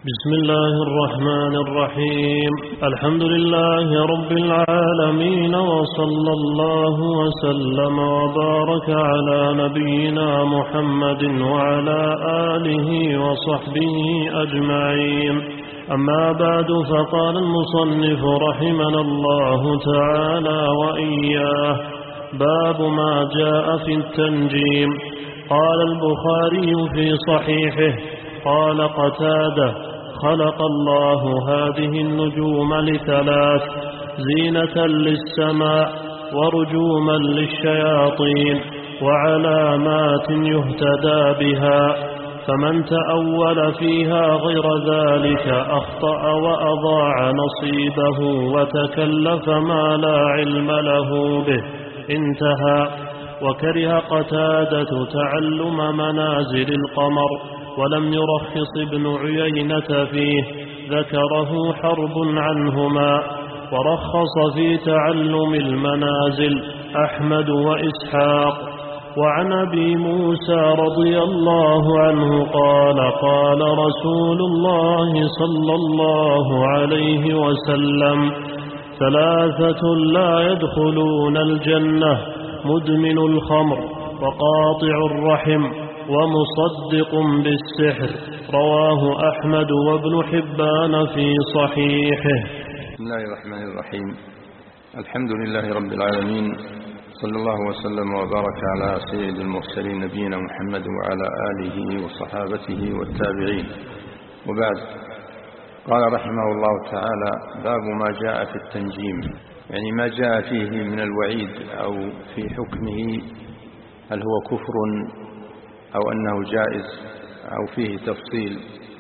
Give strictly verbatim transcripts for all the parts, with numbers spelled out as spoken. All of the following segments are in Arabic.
بسم الله الرحمن الرحيم. الحمد لله رب العالمين، وصلى الله وسلم وبارك على نبينا محمد وعلى آله وصحبه أجمعين. أما بعد، فقال المصنف رحمنا الله تعالى وإياه: باب ما جاء في التنجيم. قال البخاري في صحيحه: قال قتادة: خلق الله هذه النجوم لثلاث: زينة للسماء، ورجوما للشياطين، وعلامات يهتدى بها، فمن تأول فيها غير ذلك أخطأ وأضاع نصيبه وتكلف ما لا علم له به. انتهى. وكره قتادة تعلم منازل القمر، ولم يرخص ابن عيينة فيه، ذكره حرب عنهما. ورخص في تعلم المنازل أحمد وإسحاق. وعن أبي موسى رضي الله عنه قال: قال رسول الله صلى الله عليه وسلم: ثلاثة لا يدخلون الجنة: مدمن الخمر، وقاطع الرحم، ومصدق بالسحر. رواه أحمد وابن حبان في صحيحه. بسم الله الرحمن الرحيم. الحمد لله رب العالمين، صلى الله وسلم وبارك على سيد المرسلين نبينا محمد وعلى آله وصحابته والتابعين، وبعد. قال رحمه الله تعالى: باب ما جاء في التنجيم، يعني ما جاء فيه من الوعيد أو في حكمه، هل هو كفر أو أنه جائز أو فيه تفصيل.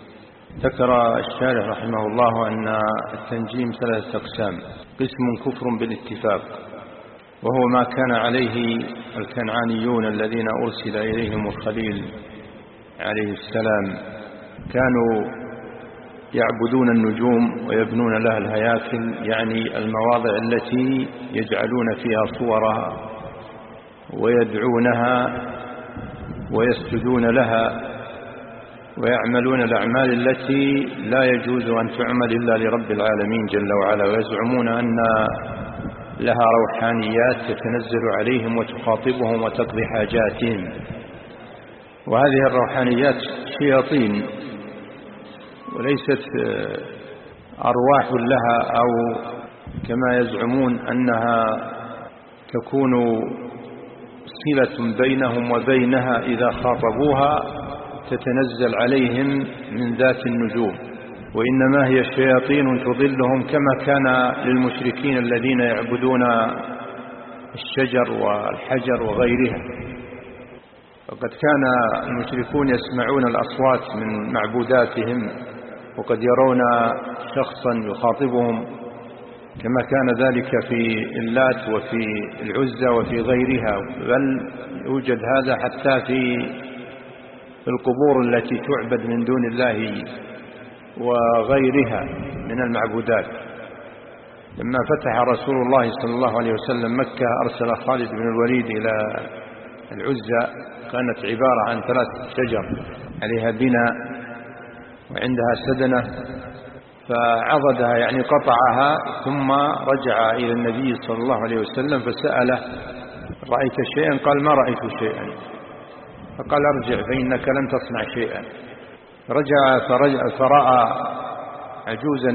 ذكر الشارح رحمه الله أن التنجيم ثلاثة أقسام: قسم كفر بالاتفاق، وهو ما كان عليه الكنعانيون الذين أرسل إليهم الخليل عليه السلام، كانوا يعبدون النجوم ويبنون لها الهياكل، يعني المواضع التي يجعلون فيها صورها ويدعونها ويسجدون لها ويعملون الأعمال التي لا يجوز أن تعمل إلا لرب العالمين جل وعلا، ويزعمون أن لها روحانيات تتنزل عليهم وتخاطبهم وتقضي حاجاتهم. وهذه الروحانيات شياطين وليست أرواح لها، أو كما يزعمون أنها تكون صلة بينهم وبينها إذا خاطبوها تتنزل عليهم من ذات النجوم، وإنما هي شياطين تضلهم، كما كان للمشركين الذين يعبدون الشجر والحجر وغيرها. وقد كان المشركون يسمعون الأصوات من معبوداتهم، وقد يرون شخصا يخاطبهم، كما كان ذلك في اللات وفي العزى وفي غيرها، بل يوجد هذا حتى في القبور التي تعبد من دون الله وغيرها من المعبودات. لما فتح رسول الله صلى الله عليه وسلم مكة، أرسل خالد بن الوليد إلى العزى، كانت عبارة عن ثلاث شجر عليها بناء وعندها سدنة، فعضدها يعني قطعها، ثم رجع إلى النبي صلى الله عليه وسلم فسأله: رأيت شيئا؟ قال: ما رأيت شيئا. فقال: ارجع فإنك لن تصنع شيئا. رجع فرجع فرأى عجوزا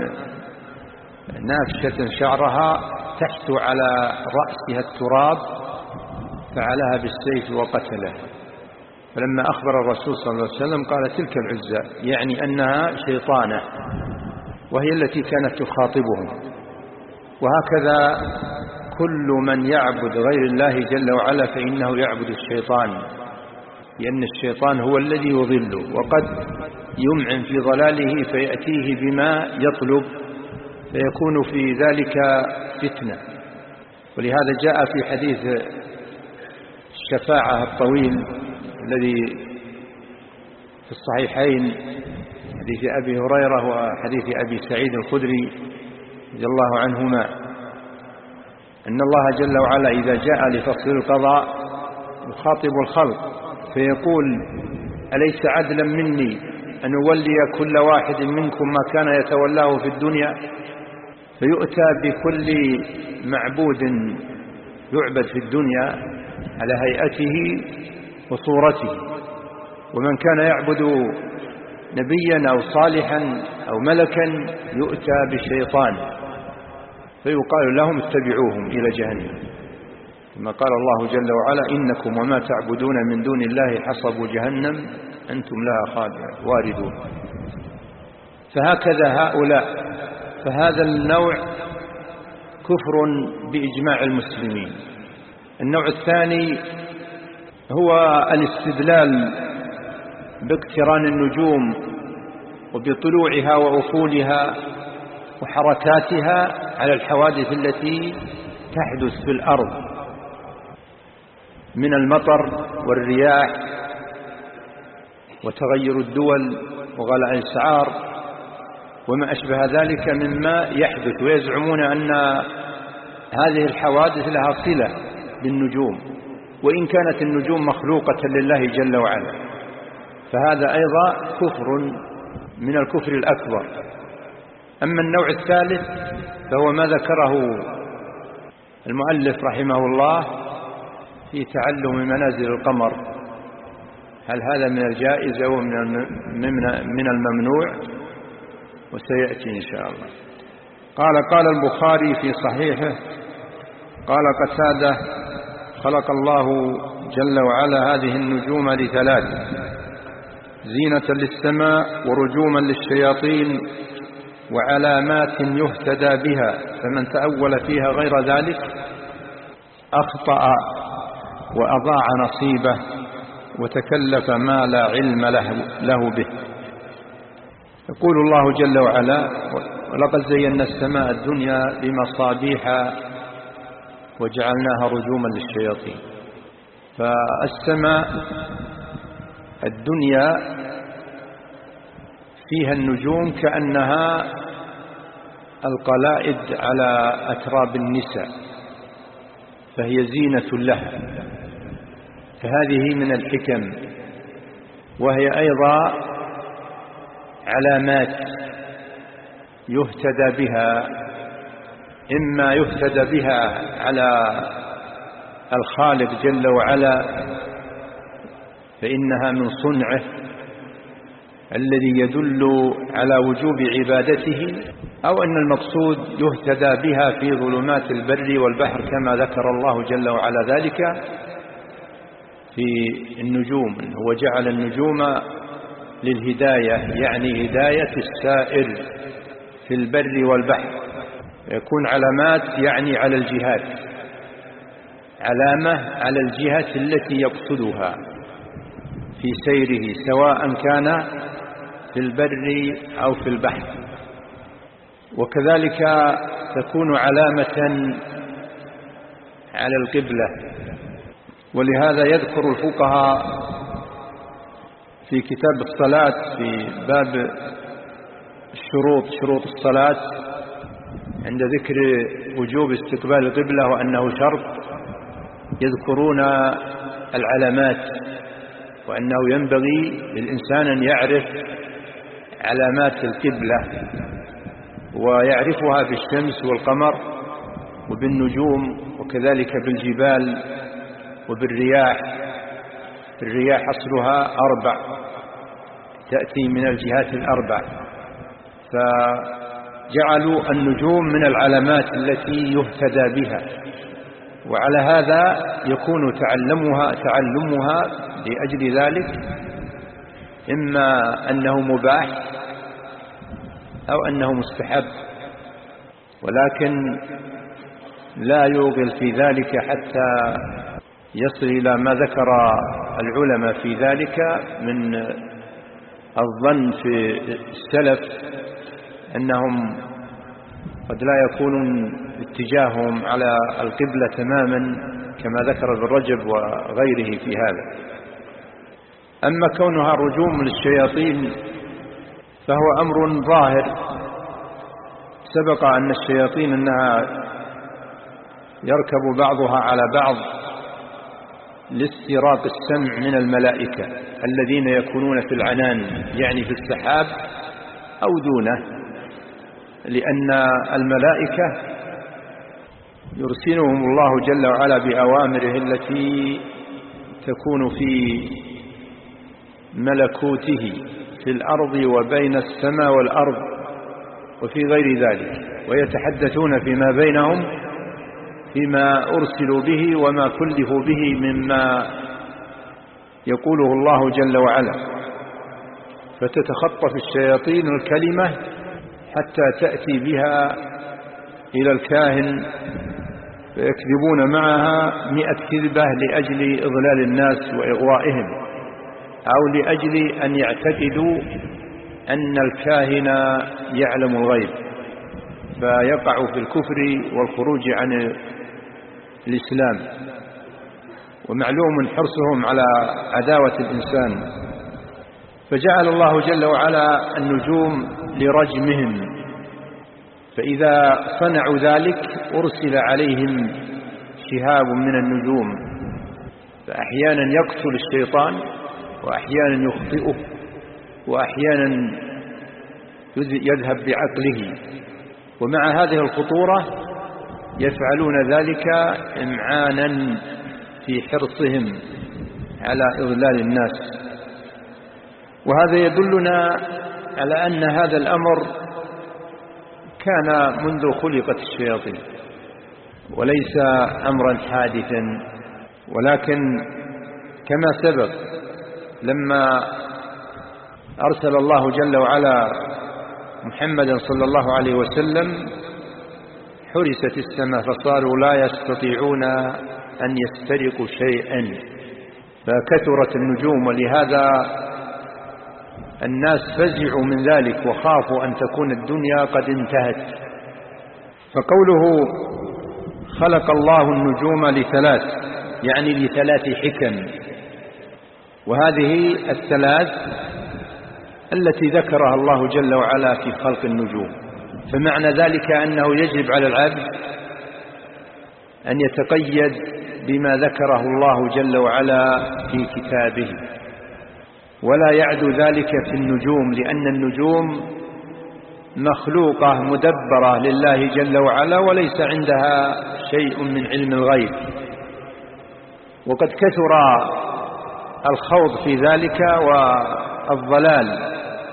نافشة شعرها تحت على رأسها التراب، فعلها بالسيف وقتله. فلما أخبر الرسول صلى الله عليه وسلم قال: تلك العزى، يعني أنها شيطانة، وهي التي كانت تخاطبهم. وهكذا كل من يعبد غير الله جل وعلا فإنه يعبد الشيطان، لأن الشيطان هو الذي يضله، وقد يمعن في ضلاله فيأتيه بما يطلب، فيكون في ذلك فتنة. ولهذا جاء في حديث الشفاعة الطويل الذي في الصحيحين، حديث أبي هريرة وحديث أبي سعيد الخدري رضي الله عنهما، أن الله جل وعلا إذا جاء لفصل القضاء يخاطب الخلق فيقول: أليس عدلا مني أن يولي كل واحد منكم ما كان يتولاه في الدنيا، فيؤتى بكل معبود يعبد في الدنيا على هيئته وصورته. ومن كان يعبد نبيا أو صالحا أو ملكا يؤتى بشيطان فيقال لهم اتبعوهم إلى جهنم، كما قال الله جل وعلا: إنكم وما تعبدون من دون الله حصب جهنم أنتم لها واردون. فهكذا هؤلاء، فهذا النوع كفر بإجماع المسلمين. النوع الثاني هو الاستدلال باقتران النجوم وبطلوعها وأفولها وحركاتها على الحوادث التي تحدث في الأرض من المطر والرياح وتغير الدول وغلاء الأسعار وما أشبه ذلك مما يحدث، ويزعمون أن هذه الحوادث لها صلة بالنجوم وإن كانت النجوم مخلوقة لله جل وعلا. فهذا أيضا كفر من الكفر الأكبر. أما النوع الثالث فهو ما ذكره المؤلف رحمه الله في تعلم منازل القمر، هل هذا من الجائز أو من الممنوع؟ وسيأتي إن شاء الله. قال قال البخاري في صحيحه قال قتادة: خلق الله جل وعلا هذه النجوم لثلاث: زينة للسماء ورجوما للشياطين وعلامات يهتدى بها، فمن تأول فيها غير ذلك أخطأ وأضاع نصيبه وتكلف ما لا علم له, له به. يقول الله جل وعلا: ولقد زينا السماء الدنيا بمصابيح وجعلناها رجوما للشياطين. فالسماء الدنيا فيها النجوم كأنها القلائد على أتراب النساء، فهي زينة لها. فهذه من الحكم، وهي أيضا علامات يهتدى بها، إما يهتدى بها على الخالق جل وعلا فإنها من صنعه الذي يدل على وجوب عبادته، أو أن المقصود يهتدى بها في ظلمات البر والبحر كما ذكر الله جل وعلا ذلك في النجوم. هو جعل النجوم للهداية، يعني هداية السائر في البر والبحر، يكون علامات يعني على الجهات، علامة على الجهة التي يقصدها في سيره سواء كان في البر أو في البحر. وكذلك تكون علامة على القبلة. ولهذا يذكر الفقهاء في كتاب الصلاة في باب الشروط شروط الصلاة عند ذكر وجوب استقبال القبلة وأنه شرط، يذكرون العلامات وأنه ينبغي للإنسان أن يعرف علامات القبلة ويعرفها بالشمس والقمر وبالنجوم وكذلك بالجبال وبالرياح. الرياح أصلها أربع، تأتي من الجهات الأربع، فجعلوا النجوم من العلامات التي يهتدى بها. وعلى هذا يكون تعلمها تعلمها لأجل ذلك إما أنه مباح أو أنه مستحب، ولكن لا يوغل في ذلك حتى يصل إلى ما ذكر العلماء في ذلك من الظن في السلف أنهم قد لا يكون اتجاههم على القبلة تماما كما ذكر ابن رجب وغيره في هذا. أما كونها رجوم للشياطين فهو أمر ظاهر. سبق أن الشياطين أنها يركب بعضها على بعض لاستراق السمع من الملائكة الذين يكونون في العنان، يعني في السحاب أو دونه، لأن الملائكة يرسلهم الله جل وعلا بأوامره التي تكون في ملكوته في الأرض وبين السماء والأرض وفي غير ذلك، ويتحدثون فيما بينهم فيما أرسلوا به وما كلفوا به مما يقوله الله جل وعلا. فتتخطف الشياطين الكلمة حتى تأتي بها إلى الكاهن فيكذبون معها مئة كذبة لأجل إضلال الناس وإغوائهم، أو لأجل أن يعتقدوا أن الكاهن يعلم الغيب فيقع في الكفر والخروج عن الإسلام. ومعلوم حرصهم على عداوة الإنسان، فجعل الله جل وعلا النجوم لرجمهم، فإذا صنعوا ذلك أرسل عليهم شهاب من النجوم، فأحيانا يقتل الشيطان وأحيانا يخطئه وأحيانا يذهب بعقله. ومع هذه الخطورة يفعلون ذلك إمعانا في حرصهم على إضلال الناس. وهذا يدلنا على أن هذا الأمر كان منذ خلقت الشياطين وليس أمرا حادثا، ولكن كما سبق لما أرسل الله جل وعلا محمدا صلى الله عليه وسلم حرست السماء فصاروا لا يستطيعون أن يسترقوا شيئا، فكثرت النجوم، ولهذا الناس فزعوا من ذلك وخافوا أن تكون الدنيا قد انتهت. فقوله خلق الله النجوم لثلاث، يعني لثلاث حكم، وهذه الثلاث التي ذكرها الله جل وعلا في خلق النجوم. فمعنى ذلك أنه يجب على العبد أن يتقيد بما ذكره الله جل وعلا في كتابه، ولا يعدو ذلك في النجوم، لأن النجوم مخلوقة مدبرة لله جل وعلا وليس عندها شيء من علم الغيب. وقد كثر الخوض في ذلك والضلال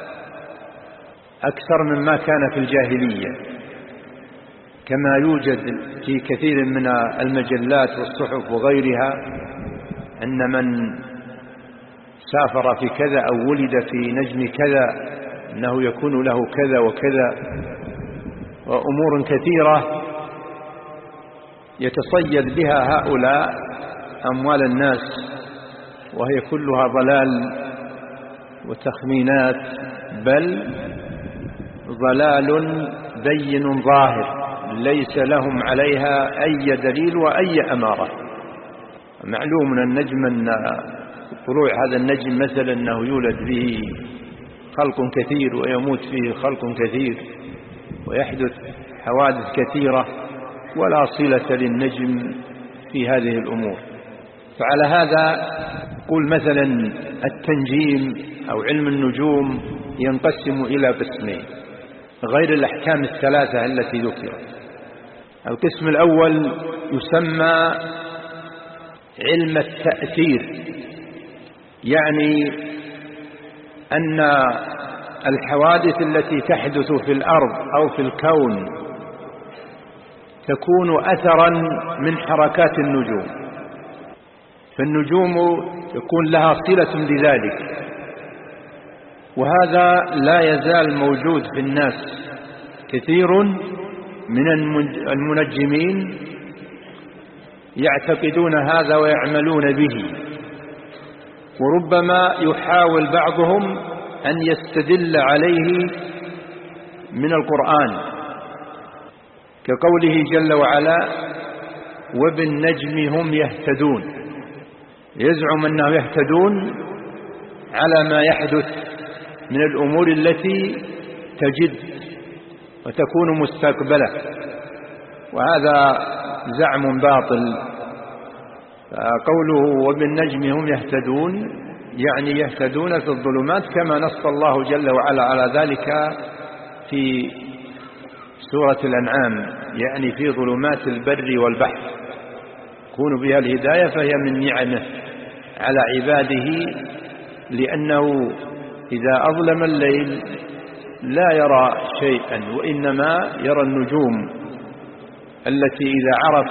أكثر مما كان في الجاهلية، كما يوجد في كثير من المجلات والصحف وغيرها أن من سافر في كذا أو ولد في نجم كذا أنه يكون له كذا وكذا، وأمور كثيرة يتصيد بها هؤلاء أموال الناس، وهي كلها ضلال وتخمينات، بل ضلال بين ظاهر ليس لهم عليها أي دليل وأي أمارة. معلوم من النجم أن طلوع هذا النجم مثلا أنه يولد به خلق كثير ويموت فيه خلق كثير ويحدث حوادث كثيرة، ولا صلة للنجم في هذه الأمور. فعلى هذا قل مثلا التنجيم أو علم النجوم ينقسم إلى قسمين غير الأحكام الثلاثة التي ذكرت. القسم الأول يسمى علم التأثير، يعني أن الحوادث التي تحدث في الأرض أو في الكون تكون أثرا من حركات النجوم، فالنجوم يكون لها صلة بذلك، وهذا لا يزال موجود في الناس. كثير من المنجمين يعتقدون هذا ويعملون به، وربما يحاول بعضهم أن يستدل عليه من القرآن، كقوله جل وعلا وبالنجم هم يهتدون، يزعم أنه يهتدون على ما يحدث من الأمور التي تجد وتكون مستقبلة، وهذا زعم باطل. قوله وبالنجم هم يهتدون يعني يهتدون في الظلمات، كما نص الله جل وعلا على ذلك في سورة الأنعام، يعني في ظلمات البر والبحر يكون بها الهداية، فهي من نعمه على عباده، لأنه إذا أظلم الليل لا يرى شيئا، وإنما يرى النجوم التي إذا عرف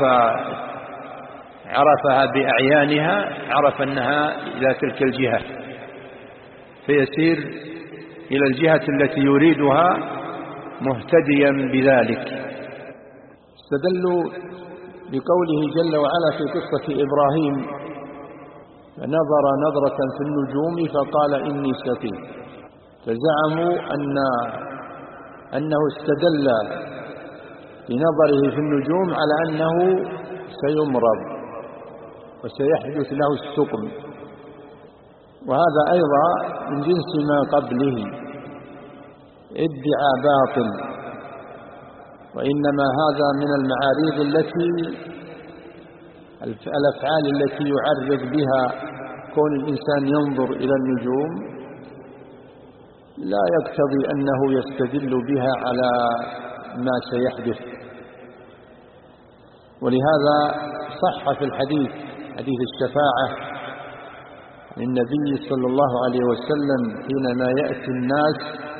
عرفها بأعيانها عرف أنها إلى تلك الجهة، فيسير إلى الجهة التي يريدها مهتديا بذلك. استدلوا بقوله جل وعلا في قصة إبراهيم: فنظر نظرة في النجوم فقال إني سقيم، فزعموا أن أنه استدل بنظره في النجوم على أنه سيمرض وسيحدث له السقم، وهذا أيضا من جنس ما قبله ادعاء باطل، وإنما هذا من المعاريض التي الأفعال التي يعرض بها كون الإنسان ينظر إلى النجوم لا يقتضي أنه يستدل بها على ما سيحدث. ولهذا صح في الحديث حديث الشفاعة عن النبي صلى الله عليه وسلم حينما يأتي الناس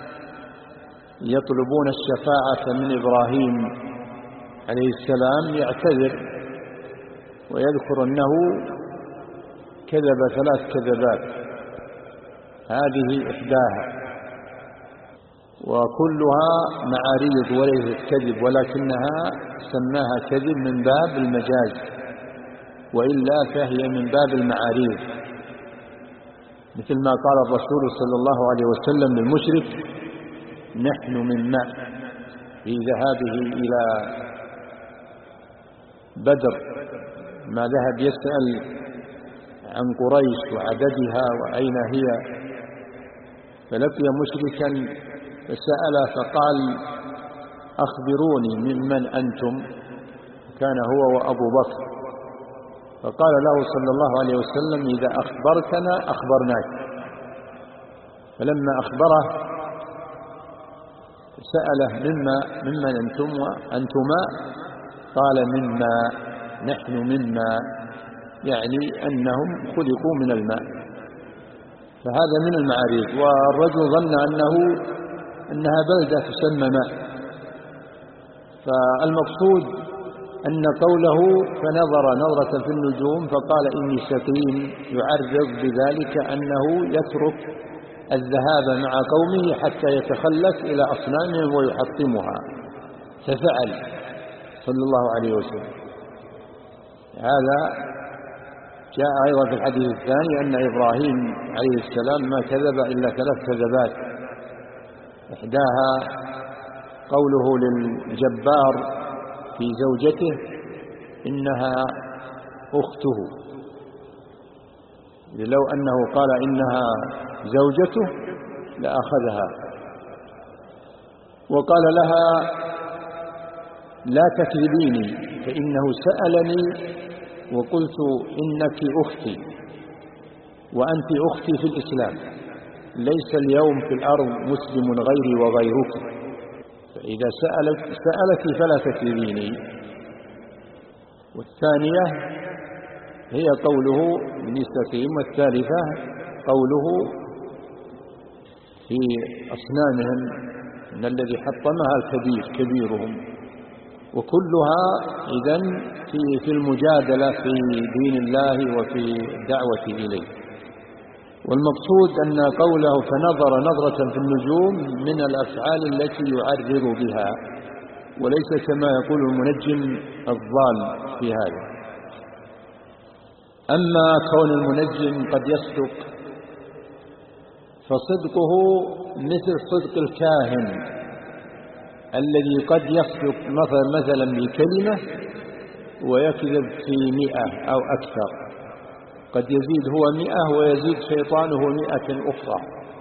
يطلبون الشفاعة من إبراهيم عليه السلام يعتذر ويذكر أنه كذب ثلاث كذبات، هذه إحداها، وكلها معاريض وليست كذب، ولكنها سماها كذب من باب المجاز، وإلا فهي من باب المعاريض، مثل ما قال الرسول صلى الله عليه وسلم للمشرك: نحن من ماء، في ذهابه إلى بدر ما ذهب يسأل عن قريش وعددها وأين هي، فلقي مشركا فسأل فقال: أخبروني ممن أنتم، كان هو وأبو بكر، فقال له صلى الله عليه وسلم: إذا أخبرتنا أخبرناك. فلما أخبره سأله: مما ممن أنتم وأنتما؟ قال: مما، نحن مما، يعني أنهم خلقوا من الماء، فهذا من المعاريض. والرجل ظن أنه أنها بلدة تسمى ماء، فالمقصود أن قوله فنظر نظرة في النجوم فقال إني سقيم يعرض بذلك أنه يترك الذهاب مع قومه حتى يتخلف إلى أصنامهم ويحطمها، ففعل صلى الله عليه وسلم. هذا جاء أيضا في الحديث الثاني أن إبراهيم عليه السلام ما كذب إلا ثلاث كذبات، إحداها قوله للجبار في زوجته إنها أخته، لو أنه قال إنها زوجته لأخذها. وقال لها: لا تكذبيني فإنه سألني وقلت إنك أختي وأنت أختي في الإسلام، ليس اليوم في الأرض مسلم غيري وغيرك، فإذا سألت سألت فلا تكذبيني. والثانية هي قوله من سقيم، والثالثة قوله في أصنامهم إن الذي حطمها الكبير كبيرهم. وكلها إذن في في المجادلة في دين الله وفي الدعوة إليه. والمقصود أن قوله فنظر نظرة في النجوم من الأفعال التي يعرض بها، وليس كما يقول المنجم الضال في هذا. أما كون المنجم قد يصدق فصدقه مثل صدق الكاهن الذي قد يصدق مثلا مثلا بكلمة ويكذب في مئة أو أكثر، قد يزيد هو مئة ويزيد شيطانه مئة أخرى،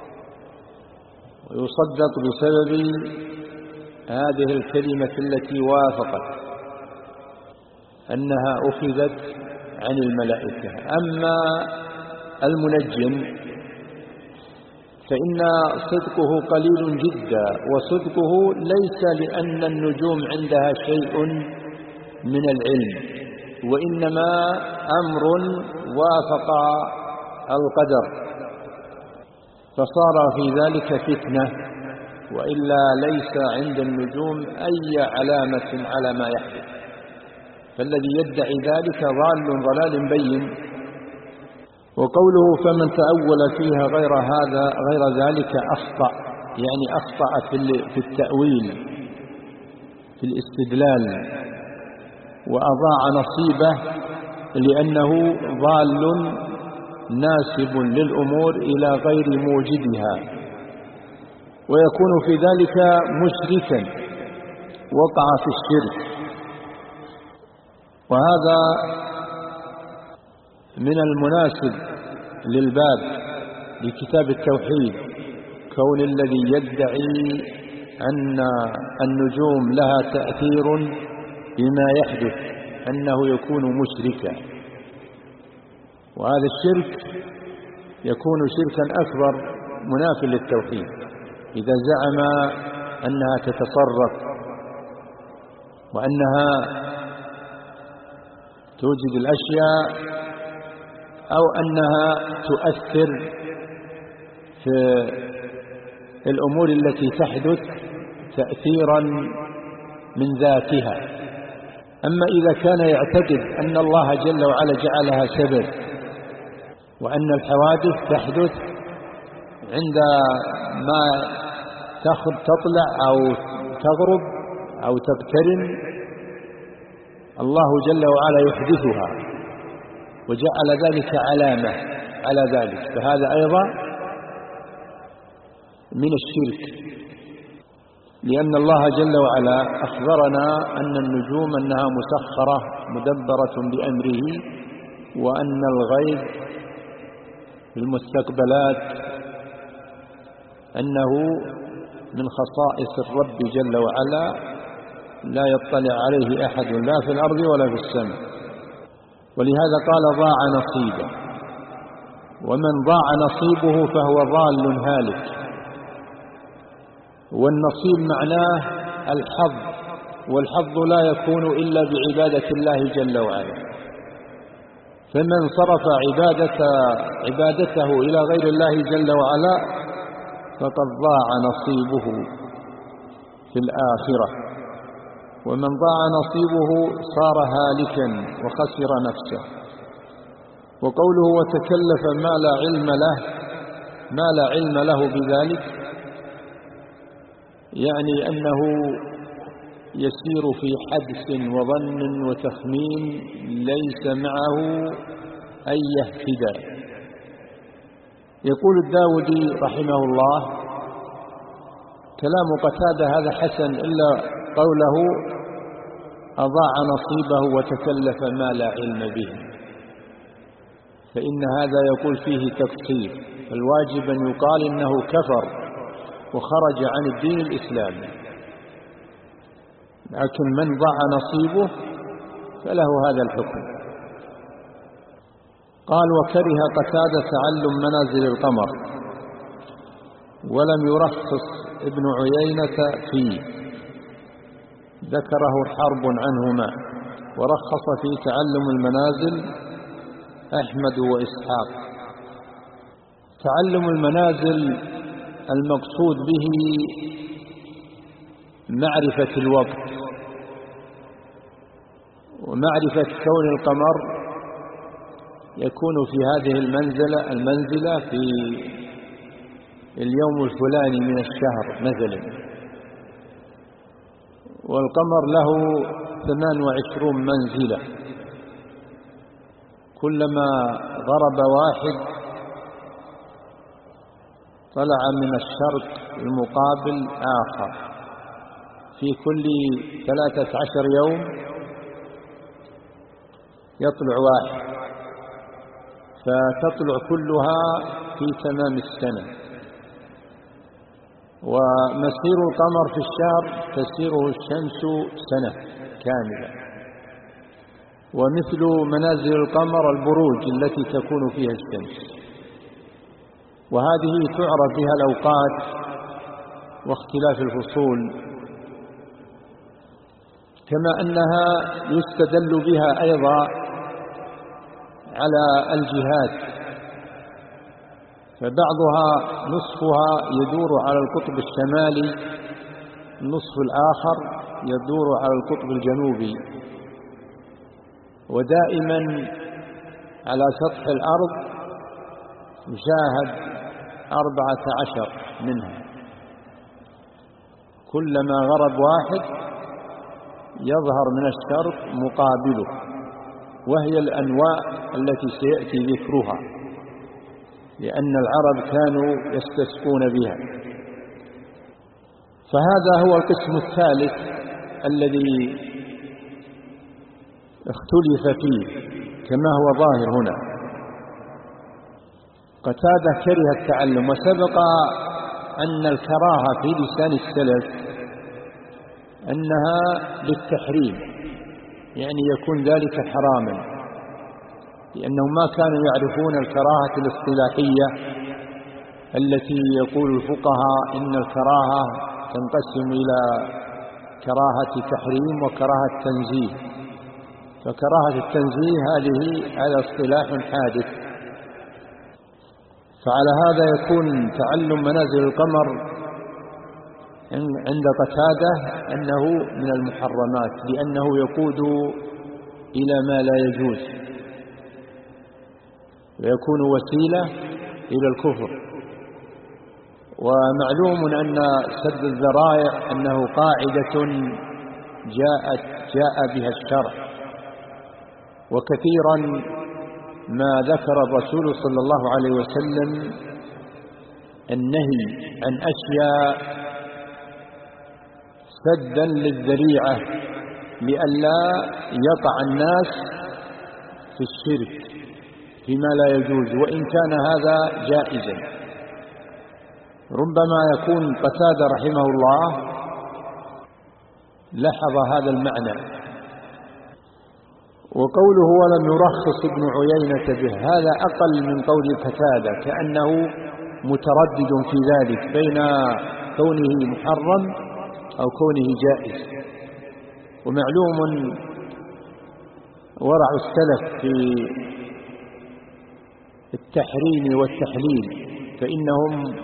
ويصدق بسبب هذه الكلمة التي وافقت أنها أخذت عن الملائكة. أما المنجم فإن صدقه قليل جدا، وصدقه ليس لأن النجوم عندها شيء من العلم، وإنما أمر وافق القدر فصار في ذلك فتنة، وإلا ليس عند النجوم أي علامة على ما يحدث. فالذي يدعي ذلك ضال ضلال بين. وقوله فمن تأول فيها غير هذا غير ذلك أخطأ، يعني أخطأ في التأويل في الاستدلال، وأضاع نصيبه لأنه ضال ناسب للأمور إلى غير موجدها، ويكون في ذلك مشركا وقع في الشرك. وهذا من المناسب للباب لكتاب التوحيد، كون الذي يدعي أن النجوم لها تأثير بما يحدث أنه يكون مشركا، وهذا الشرك يكون شركا أكبر مناف للتوحيد إذا زعم أنها تتصرف وأنها توجد الأشياء أو أنها تؤثر في الأمور التي تحدث تأثيرا من ذاتها. أما إذا كان يعتقد أن الله جل وعلا جعلها سبب، وأن الحوادث تحدث عندما تطلع أو تغرب أو تقترن، الله جل وعلا يحدثها وجعل ذلك علامة على ذلك، فهذا أيضا من الشرك، لأن الله جل وعلا أخبرنا أن النجوم أنها مسخرة مدبرة بأمره، وأن الغيب في المستقبلات أنه من خصائص الرب جل وعلا لا يطلع عليه أحد لا في الأرض ولا في السماء. ولهذا قال ضاع نصيبه، ومن ضاع نصيبه فهو ضال هالك. والنصيب معناه الحظ، والحظ لا يكون إلا بعبادة الله جل وعلا. فمن صرف عبادة عبادته إلى غير الله جل وعلا فقد ضاع نصيبه في الآخرة، ومن ضاع نصيبه صار هالكا وخسر نفسه. وقوله وتكلف ما لا علم له، ما لا علم له بذلك يعني أنه يسير في حدس وظن وتخمين ليس معه أي اهتداء. يقول الداودي رحمه الله كلام قتادة هذا حسن، إلا قوله أضاع نصيبه وتكلف ما لا علم به، فإن هذا يقول فيه تقصير. الواجب أن يقال إنه كفر وخرج عن الدين الإسلامي، لكن من ضاع نصيبه فله هذا الحكم. قال وكره قتادة تعلم منازل القمر، ولم يرخص ابن عيينة فيه، ذكره حرب عنهما، ورخص في تعلم المنازل أحمد وإسحاق. تعلم المنازل المقصود به معرفة الوقت، ومعرفة كون القمر يكون في هذه المنزلة المنزلة في اليوم الفلاني من الشهر مثلا. والقمر له ثمان وعشرون منزلة، كلما غرب واحد طلع من الشرق المقابل آخر، في كل ثلاثة عشر يوم يطلع واحد، فتطلع كلها في تمام السنة. ومسير القمر في الشهر تسيره الشمس سنة كاملة. ومثل منازل القمر البروج التي تكون فيها الشمس، وهذه تعرف بها الأوقات واختلاف الفصول، كما أنها يستدل بها أيضا على الجهات، فبعضها نصفها يدور على القطب الشمالي، النصف الآخر يدور على القطب الجنوبي، ودائما على سطح الأرض يشاهد أربعة عشر منها، كلما غرب واحد يظهر من الشرق مقابله، وهي الأنواع التي سيأتي ذكرها، لأن العرب كانوا يستسقون بها. فهذا هو القسم الثالث الذي اختلف فيه كما هو ظاهر هنا. قتادة كره التعلم، وسبق أن الكراهة في لسان السلف أنها للتحريم، يعني يكون ذلك حراما، لأنهم ما كانوا يعرفون الكراهة الاصطلاحية التي يقول الفقهاء إن الكراهة تنقسم إلى كراهة تحريم وكراهة تنزيه، فكراهة التنزيه هذه هذا اصطلاح حادث. فعلى هذا يكون تعلم منازل القمر عند قتادة أنه من المحرمات، لأنه يقود إلى ما لا يجوز ويكون وسيلة إلى الكفر. ومعلوم أن سد الذرائع أنه قاعدة جاءت جاء بها الشرع، وكثيرا ما ذكر الرسول صلى الله عليه وسلم النهي عن أشياء سدا للذريعة لئلا يقع الناس في الشرك فيما لا يجوز، وإن كان هذا جائزا. ربما يكون قتادة رحمه الله لاحظ هذا المعنى. وقوله ولم يرخص ابن عيينة به، هذا أقل من قول قتادة، كأنه متردد في ذلك بين كونه محرم أو كونه جائز. ومعلوم ورع السلف في التحريم والتحليل، فإنهم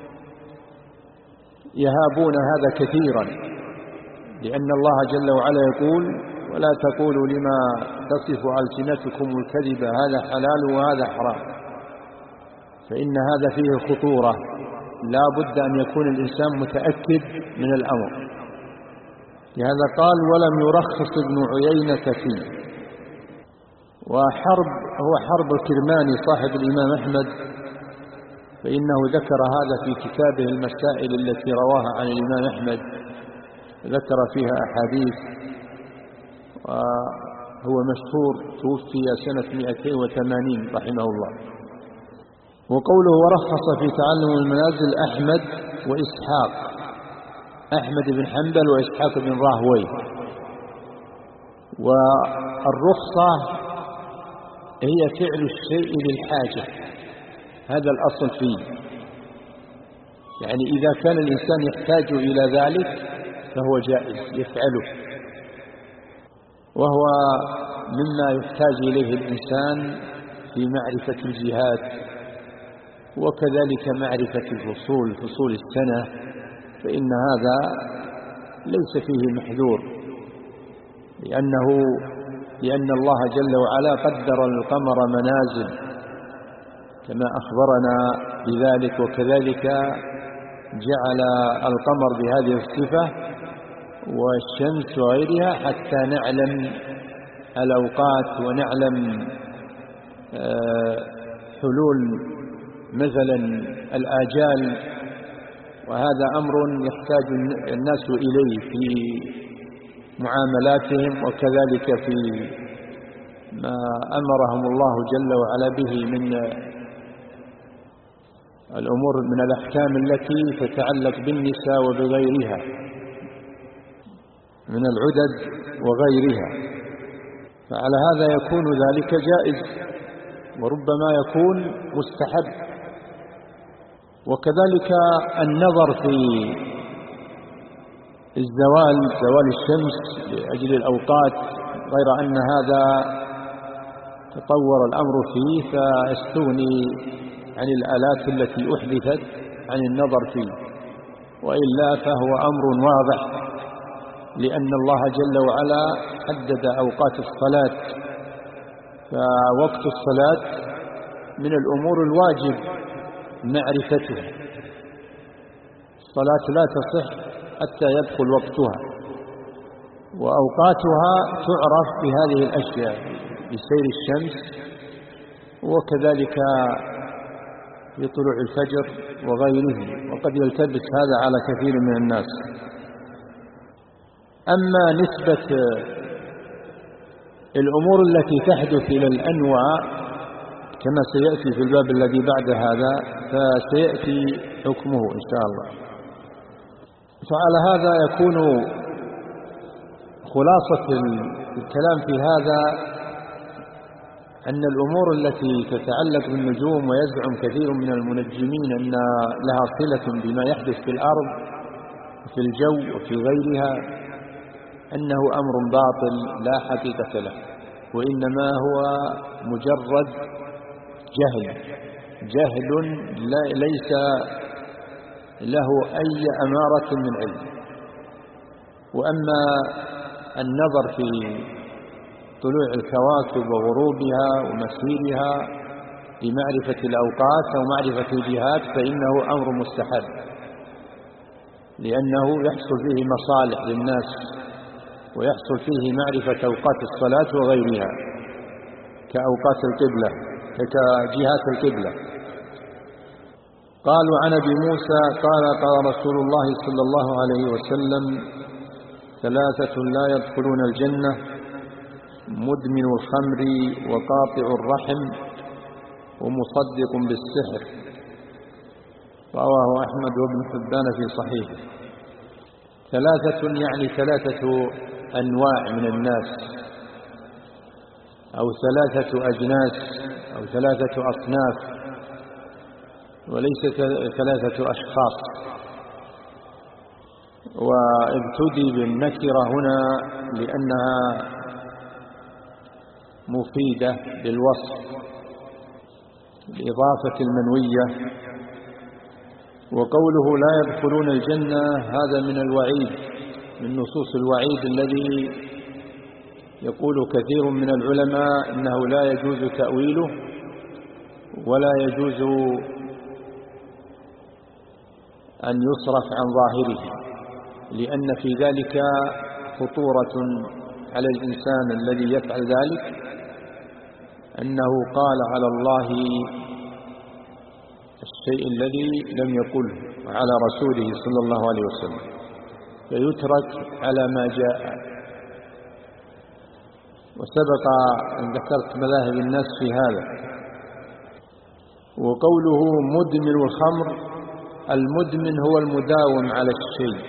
يهابون هذا كثيرا، لأن الله جل وعلا يقول ولا تقولوا لما تصف ألسنتكم الكذب هذا حلال وهذا حرام، فإن هذا فيه خطورة، لا بد أن يكون الإنسان متأكد من الأمر. لهذا قال ولم يرخص ابن عيينة فيه. وحرب هو حرب الكرماني صاحب الإمام أحمد، فإنه ذكر هذا في كتابه المسائل التي رواها عن الإمام أحمد، ذكر فيها أحاديث، وهو مشهور، توفي سنة مئتين وثمانين رحمه الله. وقوله ورخص في تعلم المنازل أحمد وإسحاق، أحمد بن حنبل وإسحاق بن راهويه. والرخصة هي فعل الشيء للحاجة، هذا الأصل فيه، يعني إذا كان الإنسان يحتاج إلى ذلك فهو جائز يفعله، وهو مما يحتاج إليه الإنسان في معرفة الجهات، وكذلك معرفة الفصول فصول السنة، فإن هذا ليس فيه محذور، لأنه لأن الله جل وعلا قدر القمر منازل كما أخبرنا بذلك، وكذلك جعل القمر بهذه الصفة والشمس وغيرها حتى نعلم الأوقات ونعلم حلول مثلا الآجال، وهذا أمر يحتاج الناس إليه في معاملاتهم، وكذلك في ما أمرهم الله جل وعلا به من الأمور من الأحكام التي تتعلق بالنساء وبغيرها من العدد وغيرها. فعلى هذا يكون ذلك جائز وربما يكون مستحب. وكذلك النظر في الزوال زوال الشمس لأجل الأوقات، غير أن هذا تطور الأمر فيه فاستغني عن الآلات التي أحدثت عن النظر فيه، وإلا فهو أمر واضح، لأن الله جل وعلا حدد أوقات الصلاة، فوقت الصلاة من الأمور الواجب معرفتها. الصلاة لا تصح حتى يدخل وقتها، وأوقاتها تعرف بهذه الأشياء، بسير الشمس وكذلك بطلوع الفجر وغيره، وقد يلتبس هذا على كثير من الناس. أما نسبة الأمور التي تحدث إلى الأنواع كما سيأتي في الباب الذي بعد هذا فسيأتي حكمه إن شاء الله. فعلى هذا يكون خلاصة الكلام في هذا أن الأمور التي تتعلق بالنجوم، ويزعم كثير من المنجمين أن لها صلة بما يحدث في الأرض وفي الجو وفي غيرها، أنه أمر باطل لا حقيقة له، وإنما هو مجرد جهل جهل ليس له أي أمارة من علم. وأما النظر في طلوع الكواكب وغروبها ومسيرها لمعرفة الأوقات أو معرفة الجهات فإنه أمر مستحب، لأنه يحصل فيه مصالح للناس، ويحصل فيه معرفة أوقات الصلاة وغيرها كأوقات القبلة كجهات القبلة. قالوا عن أبي موسى قال قال رسول الله صلى الله عليه وسلم: ثلاثة لا يدخلون الجنة: مدمن الخمر، وقاطع الرحم، ومصدق بالسحر. رواه أحمد وابن حبان في صحيحه. ثلاثة يعني ثلاثة أنواع من الناس، أو ثلاثة أجناس، أو ثلاثة أصناف، وليس ثلاثة أشخاص. وابتدي بالنكرة هنا لأنها مفيدة للوصف لإضافة المنوية. وقوله لا يدخلون الجنة هذا من الوعيد، من نصوص الوعيد الذي يقول كثير من العلماء إنه لا يجوز تأويله ولا يجوز أن يصرف عن ظاهره، لأن في ذلك خطورة على الإنسان الذي يفعل ذلك، أنه قال على الله الشيء الذي لم يقله على رسوله صلى الله عليه وسلم، فيترك على ما جاء. وسبق أن ذكرت مذاهب الناس في هذا. وقوله مدمن الخمر، المدمن هو المداوم على الشيء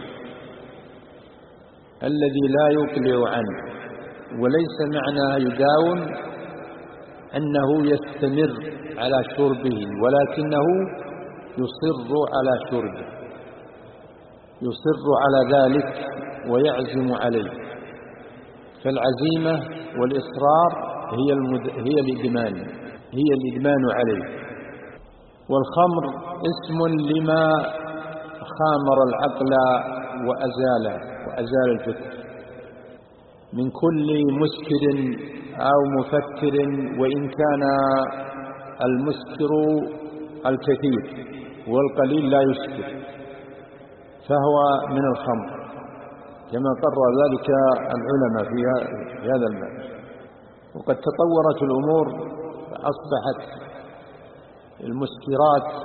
الذي لا يقلع عنه، وليس معنى يداوم أنه يستمر على شربه، ولكنه يصر على شربه، يصر على ذلك ويعزم عليه. فالعزيمة والإصرار هي المد... هي الإدمان هي الإدمان عليه. والخمر اسم لما خامر العقل وأزاله وأزال الفكر من كل مسكر أو مفكر، وإن كان المسكر الكثير والقليل لا يسكر، فهو من الخمر كما قرر ذلك العلماء في هذا المعنى. وقد تطورت الأمور فأصبحت المسكرات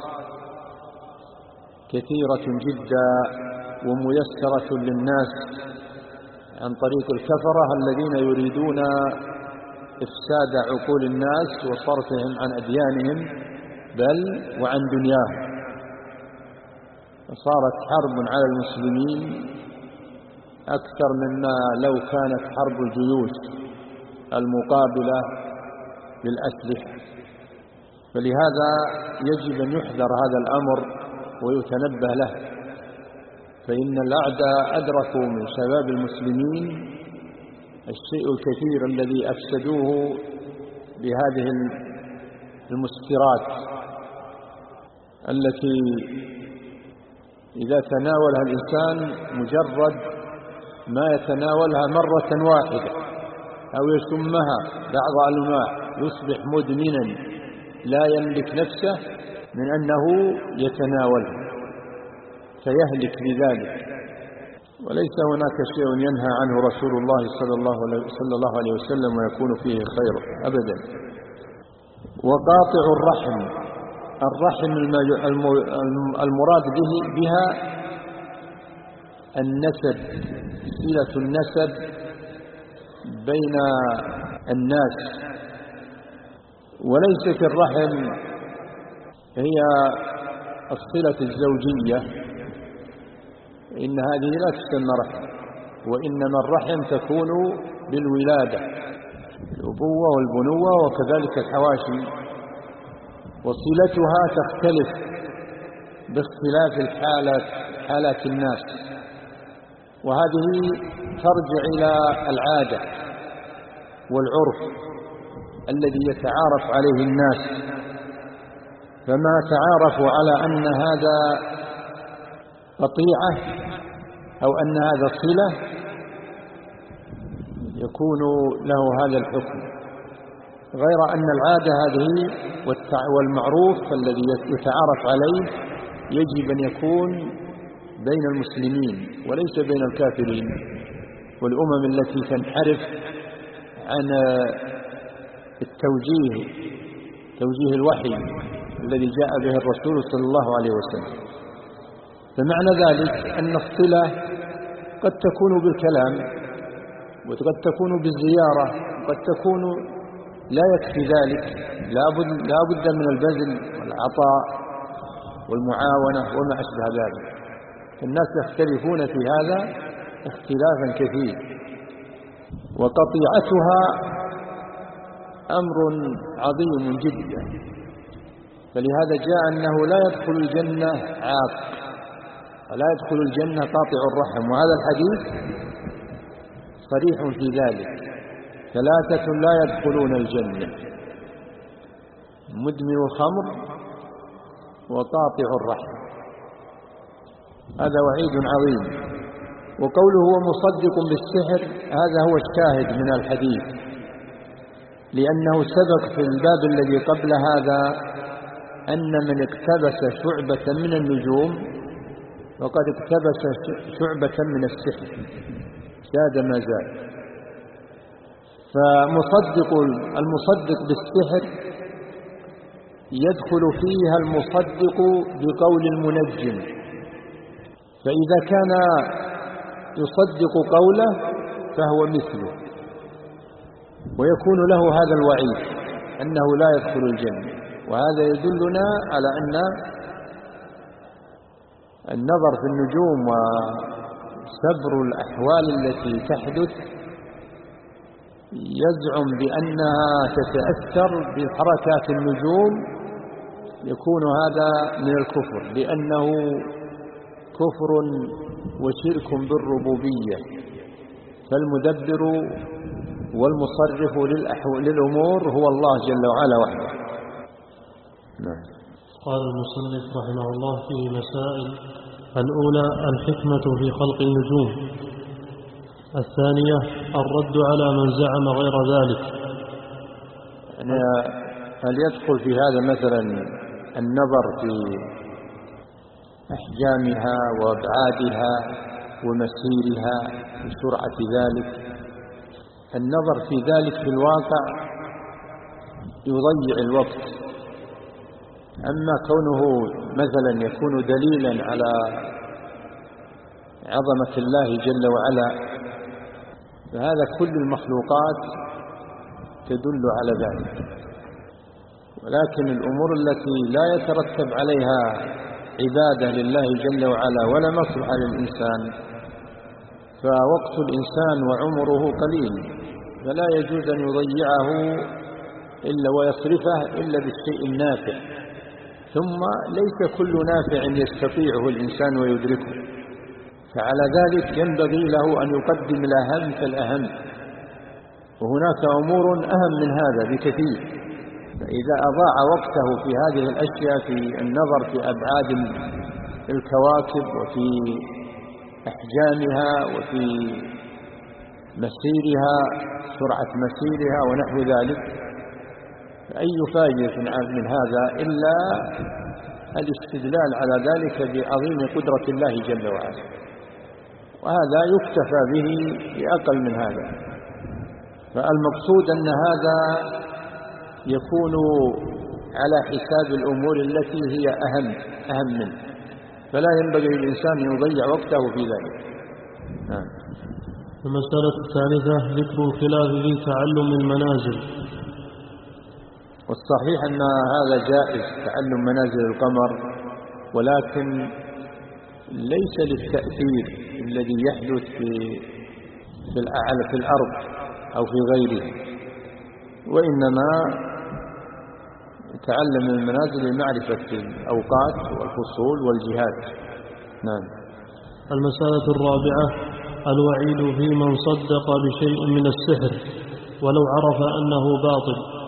كثيرة جدا وميسرة للناس عن طريق الكفرة الذين يريدون إفساد عقول الناس وصرفهم عن أديانهم بل وعن دنياهم. فصارت حرب على المسلمين أكثر مما لو كانت حرب الجيوش، المقابلة بالأسلحة. فلهذا يجب أن يحذر هذا الأمر ويتنبه له، فإن الأعداء أدركوا من شباب المسلمين الشيء الكثير الذي أفسدوه بهذه المسكرات التي إذا تناولها الإنسان مجرد ما يتناولها مرة واحدة أو يشمها بعض الماء يصبح مدمنا لا يملك نفسه من أنه يتناولها فيهلك بذلك. وليس هناك شيء ينهى عنه رسول الله صلى الله عليه وسلم ويكون فيه خير أبدا. وقاطع الرحم، الرحم المراد به بها النسب، صلة النسب بين الناس، وليست الرحم هي الصلة الزوجية، إن هذه لا تسمى رحم، وإنما الرحم تكون بالولادة، الأبوة والبنوة وكذلك الحواشي، وصلتها تختلف باختلاف الحالات حالات الناس، وهذه ترجع إلى العادة والعرف الذي يتعارف عليه الناس. فما تعارفوا على أن هذا قطيعة أو أن هذا صلة يكون له هذا الحكم، غير أن العادة هذه والمعروف الذي يتعارف عليه يجب أن يكون بين المسلمين وليس بين الكافرين والأمم التي تنحرف عن التوجيه توجيه الوحي الذي جاء به الرسول صلى الله عليه وسلم. فمعنى ذلك أن الصلة قد تكون بالكلام وقد تكون بالزيارة وقد تكون لا يكفي ذلك، لا بد من البذل والعطاء والمعاونة وما أشبه ذلك. الناس يختلفون في هذا اختلافا كثير، وقطيعتها أمر عظيم جدا، فلهذا جاء أنه لا يدخل الجنة عاق ولا يدخل الجنة قاطع الرحم، وهذا الحديث صريح في ذلك. ثلاثة لا يدخلون الجنة: مدمن الخمر وقاطع الرحم، هذا وعيد عظيم. وقوله ومصدق بالسحر هذا هو الشاهد من الحديث، لأنه سبق في الباب الذي قبل هذا أن من اقتبس شعبة من النجوم وقد اقتبس شعبة من السحر، زاد ما زاد. فمصدق المصدق بالسحر يدخل فيها المصدق بقول المنجم، فإذا كان يصدق قوله فهو مثله، ويكون له هذا الوعيد أنه لا يدخل الجنة. وهذا يدلنا على أن النظر في النجوم وسبر الأحوال التي تحدث يزعم بأنها تتأثر بحركات النجوم يكون هذا من الكفر، لأنه كفر وشرك بالربوبية. فالمدبر والمصرف للأمور هو الله جل وعلا وحده. نعم. قال المصنف رحمه الله في مسائل: الأولى الحكمة في خلق النجوم، الثانية الرد على من زعم غير ذلك. يعني هل يدخل في هذا مثلا النظر في أحجامها وأبعادها ومسيرها وسرعة ذلك؟ النظر في ذلك في الواقع يضيع الوقت. أما كونه مثلا يكون دليلا على عظمة الله جل وعلا فهذا كل المخلوقات تدل على ذلك. ولكن الأمور التي لا يترتب عليها عبادة لله جل وعلا ولا مصلحة للإنسان فوقت الإنسان وعمره قليل، فلا يجوز أن يضيعه إلا ويصرفه إلا بالشيء النافع. ثم ليس كل نافع يستطيعه الإنسان ويدركه، فعلى ذلك ينبغي له أن يقدم الأهم فالأهم، وهناك أمور أهم من هذا بكثير. فإذا أضاع وقته في هذه الأشياء، في النظر في أبعاد الكواكب وفي أحجامها وفي مسيرها، سرعة مسيرها ونحو ذلك، فأي فائدة من هذا إلا الاستدلال على ذلك بعظيم قدرة الله جل وعلا، وهذا يكتفى به بأقل من هذا. فالمقصود أن هذا يكون على حساب الأمور التي هي أهم أهم منه، فلا ينبغي للإنسان أن يضيع وقته في ذلك. نعم. المسألة الثالثة ذكر الخلاف في تعلم المنازل. والصحيح أن هذا جائز تعلم منازل القمر، ولكن ليس للتأثير الذي يحدث في في الأرض أو في غيره، وإنما تعلم المنازل لمعرفة الأوقات والفصول والجهات. نعم. المسألة الرابعة الوعيد في من صدق بشيء من السحر ولو عرف أنه باطل.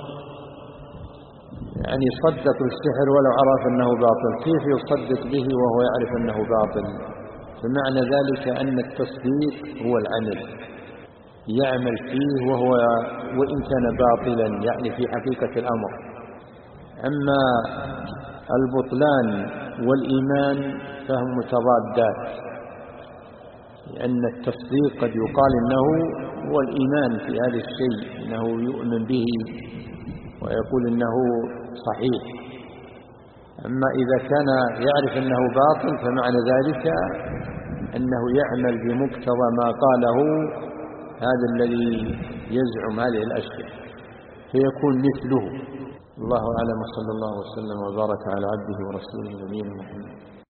يعني صدق السحر ولو عرف أنه باطل، كيف يصدق به وهو يعرف أنه باطل؟ فمعنى ذلك أن التصديق هو العمل، يعمل فيه وهو وإن كان باطلا، يعني في حقيقة الأمر. أما البطلان والإيمان فهم متضادات، لأن التصديق قد يقال إنه هو الإيمان في هذا الشيء، إنه يؤمن به ويقول إنه صحيح. أما إذا كان يعرف أنه باطل فمعنى ذلك أنه يعمل بمقتضى ما قاله هذا الذي يزعم هذه الأشياء، فيكون مثله. الله أعلم، صلى الله وسلم وبارك على عبده ورسوله نبينا محمد.